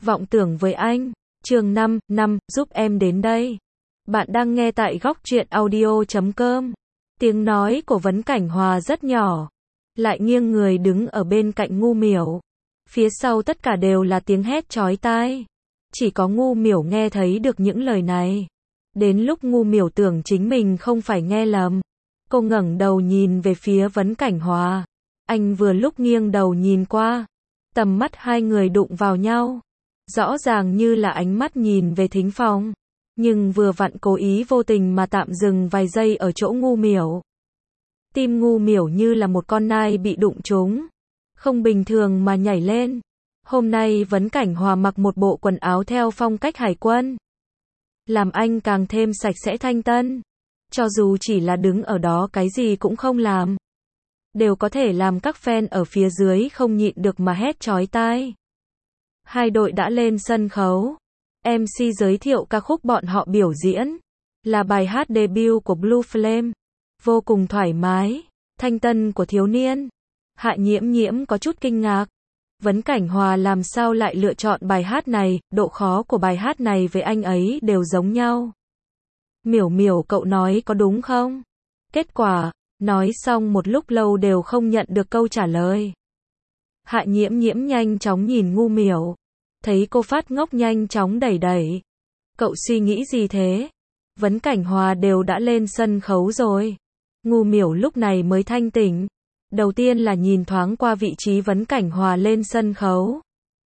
Vọng tưởng với anh. Chương 5, giúp em đến đây. Bạn đang nghe tại góc truyện audio.com. Tiếng nói của Vấn Cảnh Hòa rất nhỏ, lại nghiêng người đứng ở bên cạnh Ngu Miểu. Phía sau tất cả đều là tiếng hét chói tai. Chỉ có Ngu Miểu nghe thấy được những lời này. Đến lúc Ngu Miểu tưởng chính mình không phải nghe lầm, cô ngẩng đầu nhìn về phía Vấn Cảnh Hòa. Anh vừa lúc nghiêng đầu nhìn qua, tầm mắt hai người đụng vào nhau. Rõ ràng như là ánh mắt nhìn về thính phòng, nhưng vừa vặn cố ý vô tình mà tạm dừng vài giây ở chỗ Ngu Miểu. Tim Ngu Miểu như là một con nai bị đụng trúng, không bình thường mà nhảy lên. Hôm nay Vấn Cảnh Hòa mặc một bộ quần áo theo phong cách hải quân, làm anh càng thêm sạch sẽ thanh tân. Cho dù chỉ là đứng ở đó cái gì cũng không làm, đều có thể làm các fan ở phía dưới không nhịn được mà hét chói tai. Hai đội đã lên sân khấu. MC giới thiệu ca khúc bọn họ biểu diễn là bài hát debut của Blue Flame, vô cùng thoải mái, thanh tân của thiếu niên. Hạ Nhiễm Nhiễm có chút kinh ngạc. Vấn Cảnh Hòa làm sao lại lựa chọn bài hát này, độ khó của bài hát này với anh ấy đều giống nhau. Miểu Miểu cậu nói có đúng không? Kết quả, nói xong một lúc lâu đều không nhận được câu trả lời. Hạ Nhiễm Nhiễm nhanh chóng nhìn Ngu Miểu, thấy cô phát ngốc nhanh chóng đẩy. Cậu suy nghĩ gì thế? Vấn Cảnh Hòa đều đã lên sân khấu rồi. Ngu Miểu lúc này mới thanh tỉnh. Đầu tiên là nhìn thoáng qua vị trí Vấn Cảnh Hòa lên sân khấu,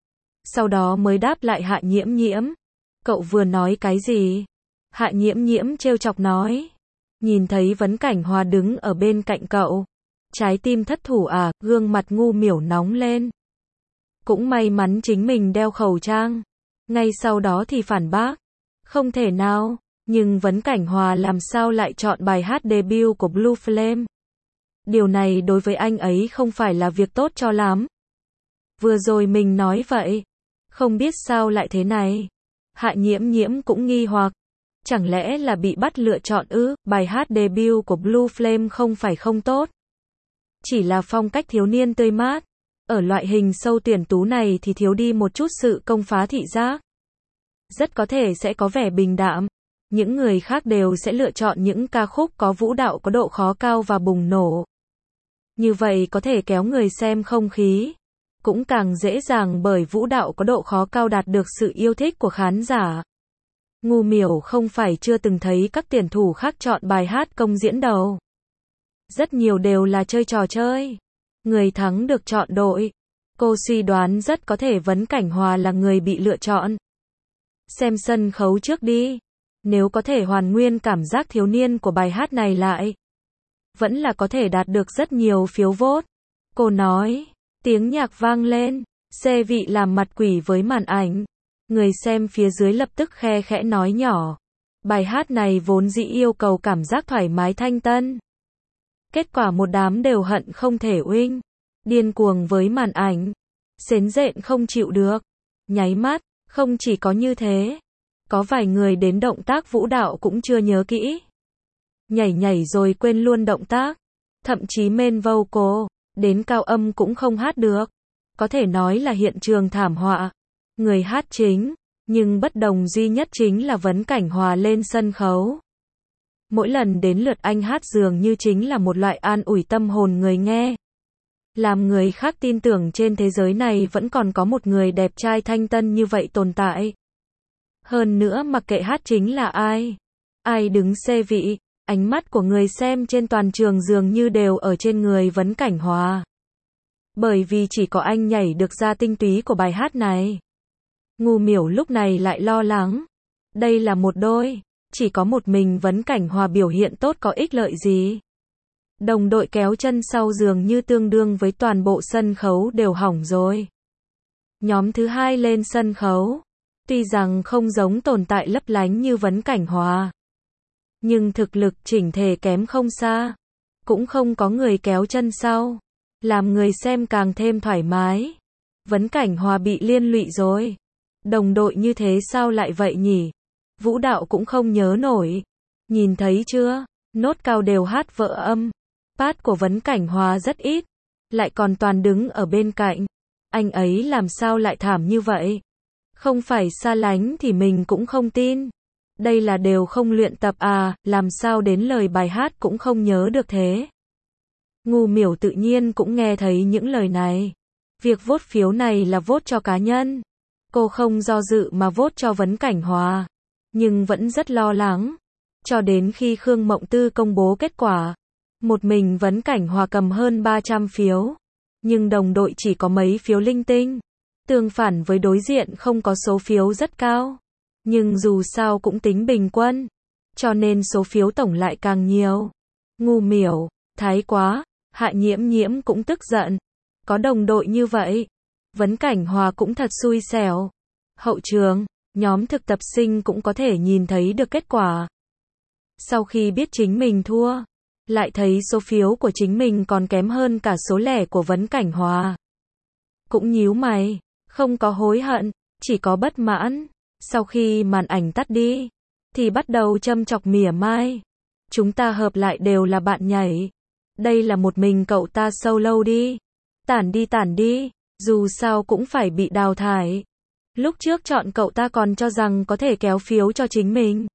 sau đó mới đáp lại Hạ Nhiễm Nhiễm. Cậu vừa nói cái gì? Hạ Nhiễm Nhiễm trêu chọc nói. Nhìn thấy Vấn Cảnh Hòa đứng ở bên cạnh cậu, trái tim thất thủ à? Gương mặt Ngu Miểu nóng lên. Cũng may mắn chính mình đeo khẩu trang. Ngay sau đó thì phản bác. Không thể nào, nhưng Vấn Cảnh Hòa làm sao lại chọn bài hát debut của Blue Flame? Điều này đối với anh ấy không phải là việc tốt cho lắm. Vừa rồi mình nói vậy, không biết sao lại thế này. Hạ Nhiễm Nhiễm cũng nghi hoặc. Chẳng lẽ là bị bắt lựa chọn ư? Bài hát debut của Blue Flame không phải không tốt, chỉ là phong cách thiếu niên tươi mát. Ở loại hình show tuyển tú này thì thiếu đi một chút sự công phá thị giác. Rất có thể sẽ có vẻ bình đạm. Những người khác đều sẽ lựa chọn những ca khúc có vũ đạo có độ khó cao và bùng nổ. Như vậy có thể kéo người xem không khí. Cũng càng dễ dàng bởi vũ đạo có độ khó cao đạt được sự yêu thích của khán giả. Ngu Miểu không phải chưa từng thấy các tuyển thủ khác chọn bài hát công diễn đầu. Rất nhiều đều là chơi trò chơi. Người thắng được chọn đội. Cô suy đoán rất có thể Vấn Cảnh Hòa là người bị lựa chọn. Xem sân khấu trước đi. Nếu có thể hoàn nguyên cảm giác thiếu niên của bài hát này lại, vẫn là có thể đạt được rất nhiều phiếu vote. Cô nói. Tiếng nhạc vang lên. Xe vị làm mặt quỷ với màn ảnh. Người xem phía dưới lập tức khe khẽ nói nhỏ. Bài hát này vốn dĩ yêu cầu cảm giác thoải mái thanh tân. Kết quả một đám đều hận không thể uinh. Điên cuồng với màn ảnh. Sến rện không chịu được. Nháy mắt, không chỉ có như thế. Có vài người đến động tác vũ đạo cũng chưa nhớ kỹ. Nhảy rồi quên luôn động tác. Thậm chí main vocal, đến cao âm cũng không hát được. Có thể nói là hiện trường thảm họa. Người hát chính, nhưng bất đồng duy nhất chính là Vấn Cảnh Hòa lên sân khấu. Mỗi lần đến lượt anh hát dường như chính là một loại an ủi tâm hồn người nghe. Làm người khác tin tưởng trên thế giới này vẫn còn có một người đẹp trai thanh tân như vậy tồn tại. Hơn nữa mặc kệ hát chính là ai đứng xê vị, ánh mắt của người xem trên toàn trường dường như đều ở trên người Vấn Cảnh Hòa. Bởi vì chỉ có anh nhảy được ra tinh túy của bài hát này. Ngu Miểu lúc này lại lo lắng. Đây là một đôi, chỉ có một mình Vấn Cảnh Hòa biểu hiện tốt có ích lợi gì? Đồng đội kéo chân sau dường như tương đương với toàn bộ sân khấu đều hỏng rồi. Nhóm thứ hai lên sân khấu. Tuy rằng không giống tồn tại lấp lánh như Vấn Cảnh Hòa, nhưng thực lực chỉnh thể kém không xa. Cũng không có người kéo chân sau, làm người xem càng thêm thoải mái. Vấn Cảnh Hòa bị liên lụy rồi. Đồng đội như thế sao lại vậy nhỉ? Vũ đạo cũng không nhớ nổi. Nhìn thấy chưa? Nốt cao đều hát vỡ âm. Part của Vấn Cảnh Hòa rất ít, lại còn toàn đứng ở bên cạnh. Anh ấy làm sao lại thảm như vậy? Không phải xa lánh thì mình cũng không tin. Đây là đều không luyện tập à, làm sao đến lời bài hát cũng không nhớ được thế. Ngu Miểu tự nhiên cũng nghe thấy những lời này. Việc vote phiếu này là vote cho cá nhân. Cô không do dự mà vote cho Vấn Cảnh Hòa. Nhưng vẫn rất lo lắng. Cho đến khi Khương Mộng Tư công bố kết quả. Một mình Vấn Cảnh Hòa cầm hơn 300 phiếu. Nhưng đồng đội chỉ có mấy phiếu linh tinh. Tương phản với đối diện không có số phiếu rất cao. Nhưng dù sao cũng tính bình quân. Cho nên số phiếu tổng lại càng nhiều. Ngu Miểu, thái quá. Hạ Nhiễm Nhiễm cũng tức giận. Có đồng đội như vậy. Vấn Cảnh Hòa cũng thật xui xẻo. Hậu trường, nhóm thực tập sinh cũng có thể nhìn thấy được kết quả. Sau khi biết chính mình thua, lại thấy số phiếu của chính mình còn kém hơn cả số lẻ của Vấn Cảnh Hòa. Cũng nhíu mày, không có hối hận, chỉ có bất mãn. Sau khi màn ảnh tắt đi, thì bắt đầu châm chọc mỉa mai. Chúng ta hợp lại đều là bạn nhảy. Đây là một mình cậu ta solo đi. Tản đi, dù sao cũng phải bị đào thải. Lúc trước chọn cậu ta còn cho rằng có thể kéo phiếu cho chính mình.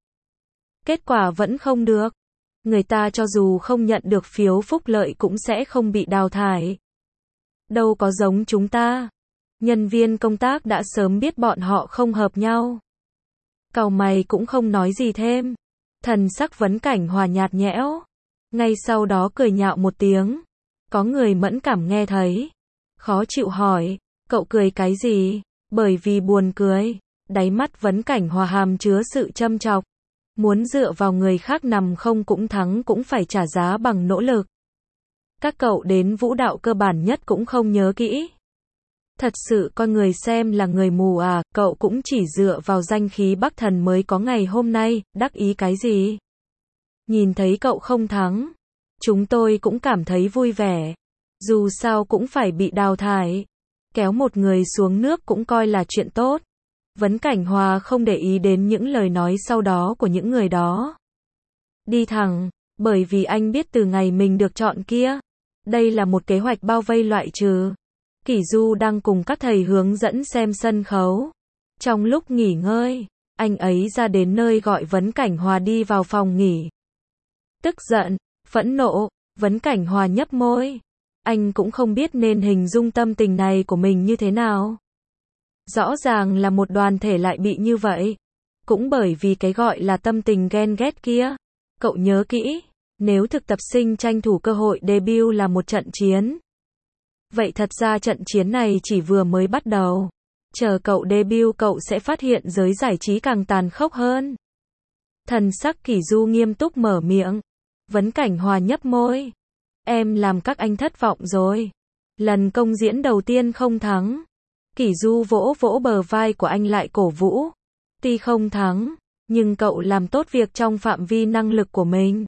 Kết quả vẫn không được. Người ta cho dù không nhận được phiếu phúc lợi cũng sẽ không bị đào thải. Đâu có giống chúng ta. Nhân viên công tác đã sớm biết bọn họ không hợp nhau. Cau mày cũng không nói gì thêm. Thần sắc Vấn Cảnh Hòa nhạt nhẽo. Ngay sau đó cười nhạo một tiếng. Có người mẫn cảm nghe thấy. Khó chịu hỏi, cậu cười cái gì? Bởi vì buồn cười. Đáy mắt Vấn Cảnh Hòa hàm chứa sự châm chọc. Muốn dựa vào người khác nằm không cũng thắng cũng phải trả giá bằng nỗ lực. Các cậu đến vũ đạo cơ bản nhất cũng không nhớ kỹ. Thật sự con người xem là người mù à, cậu cũng chỉ dựa vào danh khí Bắc Thần mới có ngày hôm nay, đắc ý cái gì? Nhìn thấy cậu không thắng, chúng tôi cũng cảm thấy vui vẻ. Dù sao cũng phải bị đào thải. Kéo một người xuống nước cũng coi là chuyện tốt. Vấn Cảnh Hòa không để ý đến những lời nói sau đó của những người đó. Đi thẳng, bởi vì anh biết từ ngày mình được chọn kia. Đây là một kế hoạch bao vây loại trừ. Kỷ Du đang cùng các thầy hướng dẫn xem sân khấu. Trong lúc nghỉ ngơi, anh ấy ra đến nơi gọi Vấn Cảnh Hòa đi vào phòng nghỉ. Tức giận, phẫn nộ, Vấn Cảnh Hòa nhấp môi. Anh cũng không biết nên hình dung tâm tình này của mình như thế nào. Rõ ràng là một đoàn thể lại bị như vậy. Cũng bởi vì cái gọi là tâm tình ghen ghét kia. Cậu nhớ kỹ, nếu thực tập sinh tranh thủ cơ hội debut là một trận chiến. Vậy thật ra trận chiến này chỉ vừa mới bắt đầu. Chờ cậu debut cậu sẽ phát hiện giới giải trí càng tàn khốc hơn. Thần sắc Kỷ Du nghiêm túc mở miệng. Vấn Cảnh Hòa nhấp môi. Em làm các anh thất vọng rồi. Lần công diễn đầu tiên không thắng. Kỷ Du vỗ vỗ bờ vai của anh lại cổ vũ. Tuy không thắng, nhưng cậu làm tốt việc trong phạm vi năng lực của mình.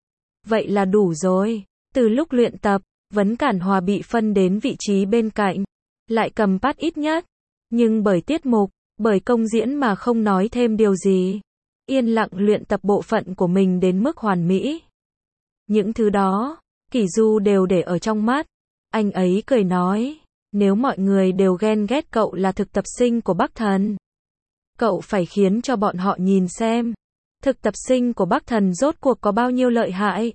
Vậy là đủ rồi. Từ lúc luyện tập, Vấn Cảnh Hòa bị phân đến vị trí bên cạnh. Lại cầm pass ít nhất. Nhưng bởi tiết mục, bởi công diễn mà không nói thêm điều gì. Yên lặng luyện tập bộ phận của mình đến mức hoàn mỹ. Những thứ đó, Kỷ Du đều để ở trong mắt. Anh ấy cười nói. Nếu mọi người đều ghen ghét cậu là thực tập sinh của Bắc Thần, cậu phải khiến cho bọn họ nhìn xem. Thực tập sinh của Bắc Thần rốt cuộc có bao nhiêu lợi hại.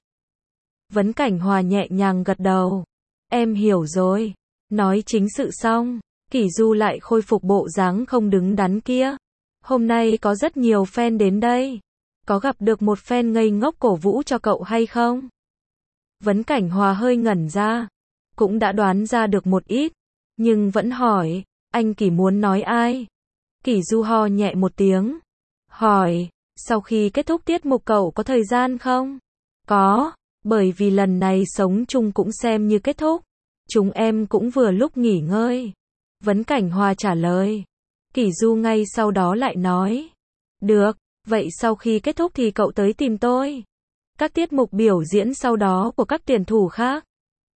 Vấn Cảnh Hòa nhẹ nhàng gật đầu. Em hiểu rồi. Nói chính sự xong, Kỷ Du lại khôi phục bộ dáng không đứng đắn kia. Hôm nay có rất nhiều fan đến đây. Có gặp được một fan ngây ngốc cổ vũ cho cậu hay không? Vấn Cảnh Hòa hơi ngẩn ra. Cũng đã đoán ra được một ít. Nhưng vẫn hỏi, anh Kỷ muốn nói ai? Kỷ Du ho nhẹ một tiếng. Hỏi, sau khi kết thúc tiết mục cậu có thời gian không? Có, bởi vì lần này sống chung cũng xem như kết thúc. Chúng em cũng vừa lúc nghỉ ngơi. Vấn Cảnh Hòa trả lời. Kỷ Du ngay sau đó lại nói. Được, vậy sau khi kết thúc thì cậu tới tìm tôi. Các tiết mục biểu diễn sau đó của các tuyển thủ khác.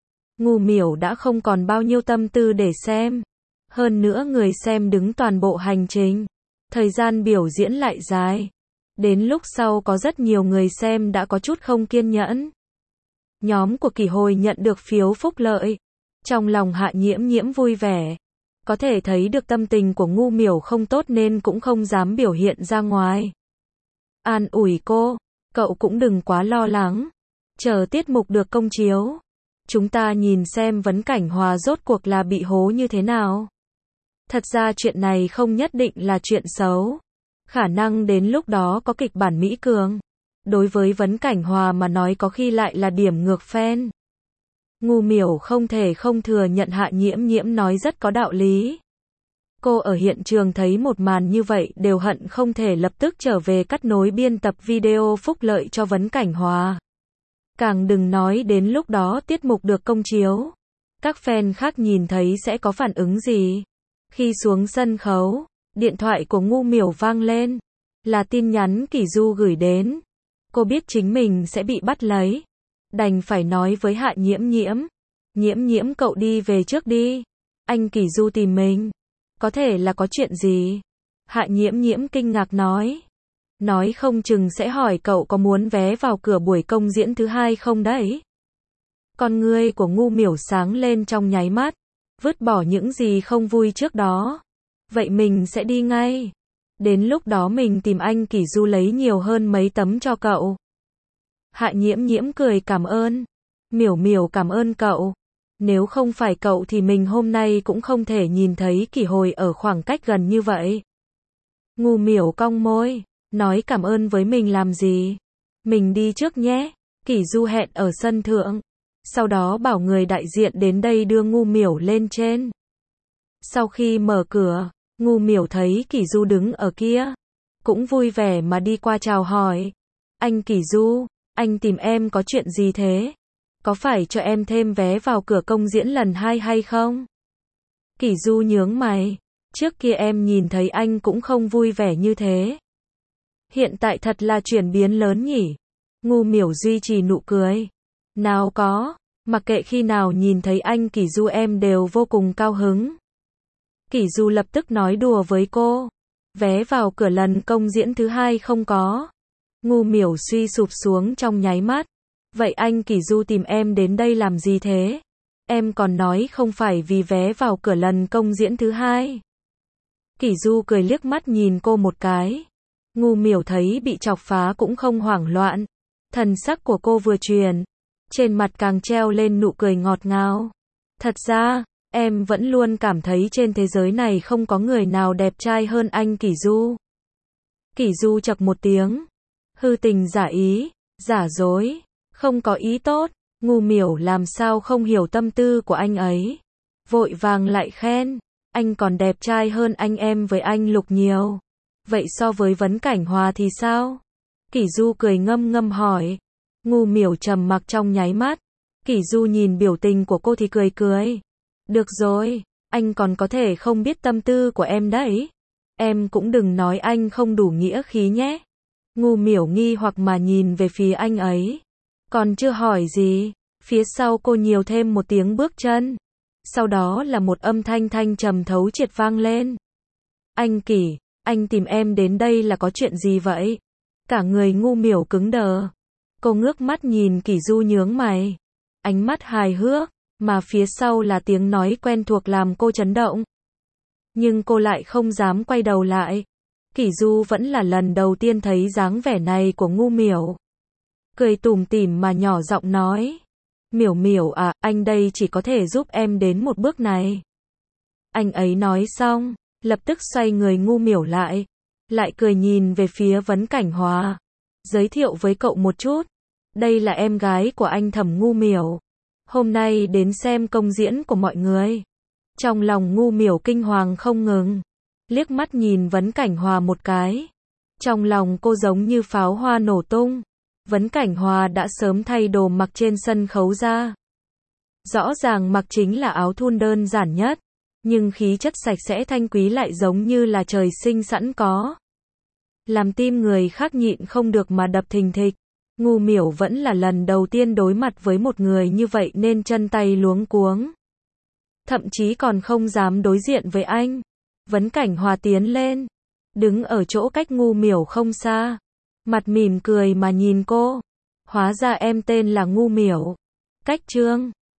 Ngu Miểu đã không còn bao nhiêu tâm tư để xem. Hơn nữa người xem đứng toàn bộ hành trình. Thời gian biểu diễn lại dài. Đến lúc sau có rất nhiều người xem đã có chút không kiên nhẫn. Nhóm của Kỷ Hồi nhận được phiếu phúc lợi. Trong lòng Hạ Nhiễm Nhiễm vui vẻ. Có thể thấy được tâm tình của Ngu Miểu không tốt nên cũng không dám biểu hiện ra ngoài. An ủi cô, cậu cũng đừng quá lo lắng. Chờ tiết mục được công chiếu, chúng ta nhìn xem Vấn Cảnh Hòa rốt cuộc là bị hố như thế nào. Thật ra chuyện này không nhất định là chuyện xấu. Khả năng đến lúc đó có kịch bản mỹ cường. Đối với Vấn Cảnh Hòa mà nói có khi lại là điểm ngược phen. Ngu Miểu không thể không thừa nhận Hạ Nhiễm Nhiễm nói rất có đạo lý. Cô ở hiện trường thấy một màn như vậy đều hận không thể lập tức trở về cắt nối biên tập video phúc lợi cho Vấn Cảnh Hòa. Càng đừng nói đến lúc đó tiết mục được công chiếu. Các fan khác nhìn thấy sẽ có phản ứng gì. Khi xuống sân khấu, điện thoại của Ngu Miểu vang lên. Là tin nhắn Kỷ Du gửi đến. Cô biết chính mình sẽ bị bắt lấy. Đành phải nói với Hạ Nhiễm Nhiễm. Nhiễm Nhiễm cậu đi về trước đi. Anh Kỷ Du tìm mình. Có thể là có chuyện gì? Hạ Nhiễm Nhiễm kinh ngạc nói. Nói không chừng sẽ hỏi cậu có muốn vé vào cửa buổi công diễn thứ 2 không đấy. Con ngươi của Ngu Miểu sáng lên trong nháy mắt. Vứt bỏ những gì không vui trước đó. Vậy mình sẽ đi ngay. Đến lúc đó mình tìm anh Kỷ Du lấy nhiều hơn mấy tấm cho cậu. Hạ Nhiễm Nhiễm cười cảm ơn. Miểu Miểu cảm ơn cậu. Nếu không phải cậu thì mình hôm nay cũng không thể nhìn thấy Kỷ Hồi ở khoảng cách gần như vậy. Ngu Miểu cong môi. Nói cảm ơn với mình làm gì? Mình đi trước nhé. Kỷ Du hẹn ở sân thượng. Sau đó bảo người đại diện đến đây đưa Ngu Miểu lên trên. Sau khi mở cửa, Ngu Miểu thấy Kỷ Du đứng ở kia. Cũng vui vẻ mà đi qua chào hỏi. Anh Kỷ Du, anh tìm em có chuyện gì thế? Có phải cho em thêm vé vào cửa công diễn lần 2 hay không? Kỷ Du nhướng mày. Trước kia em nhìn thấy anh cũng không vui vẻ như thế. Hiện tại thật là chuyển biến lớn nhỉ? Ngu Miểu duy trì nụ cười. Nào có, mặc kệ khi nào nhìn thấy anh Kỷ Du em đều vô cùng cao hứng. Kỷ Du lập tức nói đùa với cô. Vé vào cửa lần công diễn thứ 2 không có. Ngu Miểu suy sụp xuống trong nháy mắt. Vậy anh Kỷ Du tìm em đến đây làm gì thế? Em còn nói không phải vì vé vào cửa lần công diễn thứ 2. Kỷ Du cười liếc mắt nhìn cô một cái. Ngu Miểu thấy bị chọc phá cũng không hoảng loạn. Thần sắc của cô vừa chuyển. Trên mặt càng treo lên nụ cười ngọt ngào. Thật ra, em vẫn luôn cảm thấy trên thế giới này không có người nào đẹp trai hơn anh Kỷ Du. Kỷ Du chậc một tiếng. Hư tình giả ý, giả dối, không có ý tốt. Ngu Miểu làm sao không hiểu tâm tư của anh ấy. Vội vàng lại khen. Anh còn đẹp trai hơn anh em với anh Lục nhiều. Vậy so với Vấn Cảnh Hòa thì sao? Kỷ Du cười ngâm ngâm hỏi. Ngu Miểu trầm mặc trong nháy mắt. Kỷ Du nhìn biểu tình của cô thì cười cười. Được rồi, anh còn có thể không biết tâm tư của em đấy. Em cũng đừng nói anh không đủ nghĩa khí nhé. Ngu Miểu nghi hoặc mà nhìn về phía anh ấy. Còn chưa hỏi gì, phía sau cô nhiều thêm một tiếng bước chân. Sau đó là một âm thanh thanh trầm thấu triệt vang lên. Anh Kỷ, anh tìm em đến đây là có chuyện gì vậy? Cả người Ngu Miểu cứng đờ. Cô ngước mắt nhìn Kỷ Du nhướng mày. Ánh mắt hài hước, mà phía sau là tiếng nói quen thuộc làm cô chấn động. Nhưng cô lại không dám quay đầu lại. Kỷ Du vẫn là lần đầu tiên thấy dáng vẻ này của Ngu Miểu. Cười tủm tỉm mà nhỏ giọng nói. Miểu Miểu à, anh đây chỉ có thể giúp em đến một bước này. Anh ấy nói xong, lập tức xoay người Ngu Miểu lại. Lại cười nhìn về phía Vấn Cảnh Hòa. Giới thiệu với cậu một chút. Đây là em gái của anh Thẩm Ngu Miểu. Hôm nay đến xem công diễn của mọi người. Trong lòng Ngu Miểu kinh hoàng không ngừng. Liếc mắt nhìn Vấn Cảnh Hòa một cái. Trong lòng cô giống như pháo hoa nổ tung. Vấn Cảnh Hòa đã sớm thay đồ mặc trên sân khấu ra. Rõ ràng mặc chính là áo thun đơn giản nhất. Nhưng khí chất sạch sẽ thanh quý lại giống như là trời sinh sẵn có. Làm tim người khác nhịn không được mà đập thình thịch. Ngu Miểu vẫn là lần đầu tiên đối mặt với một người như vậy nên chân tay luống cuống. Thậm chí còn không dám đối diện với anh. Vấn Cảnh Hòa tiến lên. Đứng ở chỗ cách Ngu Miểu không xa. Mặt mỉm cười mà nhìn cô. Hóa ra em tên là Ngu Miểu. Cách Trương.